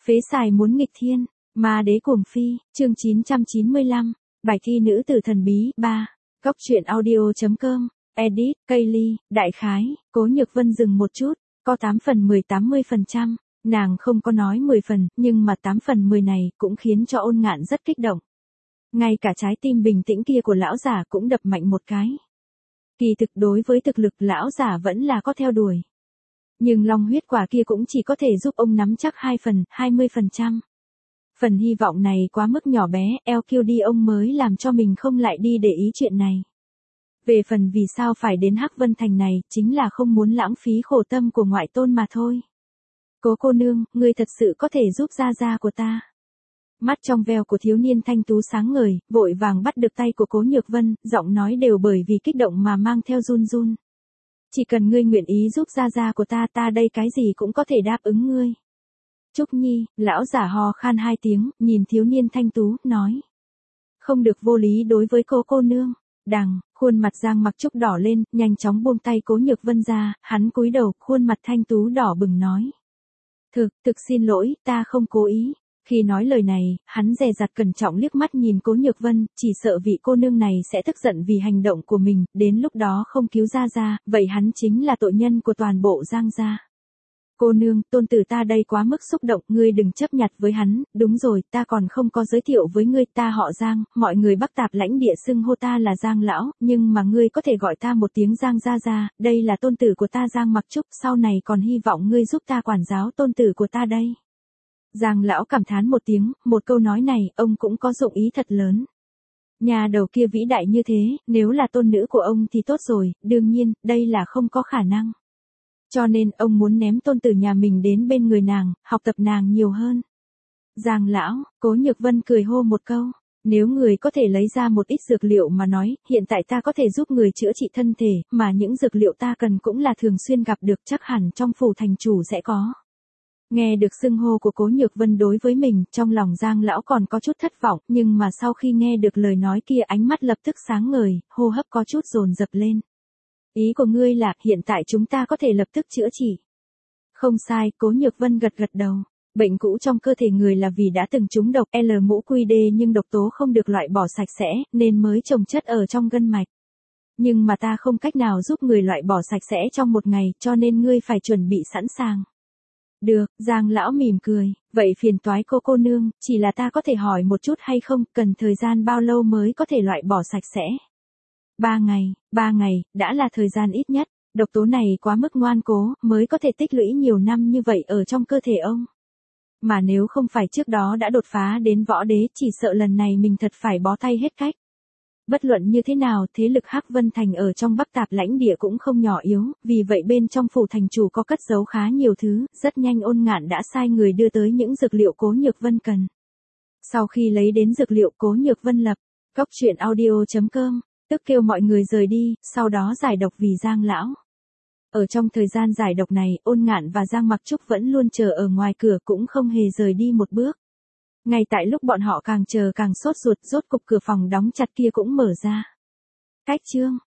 Phế xài muốn nghịch thiên, ma đế cuồng phi, chương 995, bài thi nữ tử thần bí 3, góc truyện audio.com, edit, Kaylee, đại khái, Cố Nhược Vân dừng một chút, có 8 phần 10 80%, nàng không có nói 10 phần, nhưng mà 8 phần 10 này cũng khiến cho Ôn Ngạn rất kích động. Ngay cả trái tim bình tĩnh kia của lão giả cũng đập mạnh một cái. Kỳ thực đối với thực lực lão giả vẫn là có theo đuổi. Nhưng long huyết quả kia cũng chỉ có thể giúp ông nắm chắc 20%. Phần hy vọng này quá mức nhỏ bé, LQD ông mới làm cho mình không lại đi để ý chuyện này. Về phần vì sao phải đến Hắc Vân Thành này, chính là không muốn lãng phí khổ tâm của ngoại tôn mà thôi. Cố cô nương, ngươi thật sự có thể giúp gia gia của ta. Mắt trong veo của thiếu niên thanh tú sáng ngời, vội vàng bắt được tay của Cố Nhược Vân, giọng nói đều bởi vì kích động mà mang theo run run. Chỉ cần ngươi nguyện ý giúp gia gia của ta, ta đây cái gì cũng có thể đáp ứng ngươi. Trúc Nhi, lão giả ho khan 2 tiếng, nhìn thiếu niên thanh tú, nói. Không được vô lý đối với cô nương. Đằng, khuôn mặt Giang Mặc Trúc đỏ lên, nhanh chóng buông tay Cố Nhược Vân ra, hắn cúi đầu, khuôn mặt thanh tú đỏ bừng nói. Thực xin lỗi, ta không cố ý. Khi nói lời này, hắn dè dặt cẩn trọng liếc mắt nhìn Cố Nhược Vân, chỉ sợ vị cô nương này sẽ tức giận vì hành động của mình, đến lúc đó không cứu gia, vậy hắn chính là tội nhân của toàn bộ Giang gia. Cô nương, tôn tử ta đây quá mức xúc động, ngươi đừng chấp nhặt với hắn, đúng rồi, ta còn không có giới thiệu với ngươi, ta họ Giang, mọi người Bắc Tạp lãnh địa xưng hô ta là Giang lão, nhưng mà ngươi có thể gọi ta một tiếng Giang gia, đây là tôn tử của ta Giang Mặc Trúc, sau này còn hy vọng ngươi giúp ta quản giáo tôn tử của ta đây. Giang lão cảm thán một tiếng, một câu nói này, ông cũng có dụng ý thật lớn. Nhà đầu kia vĩ đại như thế, nếu là tôn nữ của ông thì tốt rồi, đương nhiên, đây là không có khả năng. Cho nên, ông muốn ném tôn tử nhà mình đến bên người nàng, học tập nàng nhiều hơn. Giang lão, Cố Nhược Vân cười hô một câu. Nếu người có thể lấy ra một ít dược liệu mà nói, hiện tại ta có thể giúp người chữa trị thân thể, mà những dược liệu ta cần cũng là thường xuyên gặp được, chắc hẳn trong phủ thành chủ sẽ có. Nghe được xưng hô của Cố Nhược Vân đối với mình, trong lòng Giang lão còn có chút thất vọng, nhưng mà sau khi nghe được lời nói kia ánh mắt lập tức sáng ngời, hô hấp có chút dồn dập lên. Ý của ngươi là, hiện tại chúng ta có thể lập tức chữa trị. Không sai, Cố Nhược Vân gật đầu. Bệnh cũ trong cơ thể người là vì đã từng trúng độc L-MuQD nhưng độc tố không được loại bỏ sạch sẽ, nên mới chồng chất ở trong gân mạch. Nhưng mà ta không cách nào giúp người loại bỏ sạch sẽ trong một ngày, cho nên ngươi phải chuẩn bị sẵn sàng. Được, Giang lão mỉm cười, vậy phiền toái cô nương, chỉ là ta có thể hỏi một chút hay không, cần thời gian bao lâu mới có thể loại bỏ sạch sẽ? 3 ngày, đã là thời gian ít nhất, độc tố này quá mức ngoan cố, mới có thể tích lũy nhiều năm như vậy ở trong cơ thể ông. Mà nếu không phải trước đó đã đột phá đến võ đế, chỉ sợ lần này mình thật phải bó tay hết cách. Bất luận như thế nào, thế lực Hắc Vân Thành ở trong Bắc Tạp lãnh địa cũng không nhỏ yếu, vì vậy bên trong phủ thành chủ có cất giấu khá nhiều thứ, rất nhanh Ôn Ngạn đã sai người đưa tới những dược liệu Cố Nhược Vân cần. Sau khi lấy đến dược liệu Cố Nhược Vân lập, góc truyện audio.com, tức kêu mọi người rời đi, sau đó giải độc vì Giang lão. Ở trong thời gian giải độc này, Ôn Ngạn và Giang Mặc Trúc vẫn luôn chờ ở ngoài cửa cũng không hề rời đi một bước. Ngay tại lúc bọn họ càng chờ càng sốt ruột, rốt cục cửa phòng đóng chặt kia cũng mở ra. Cách chương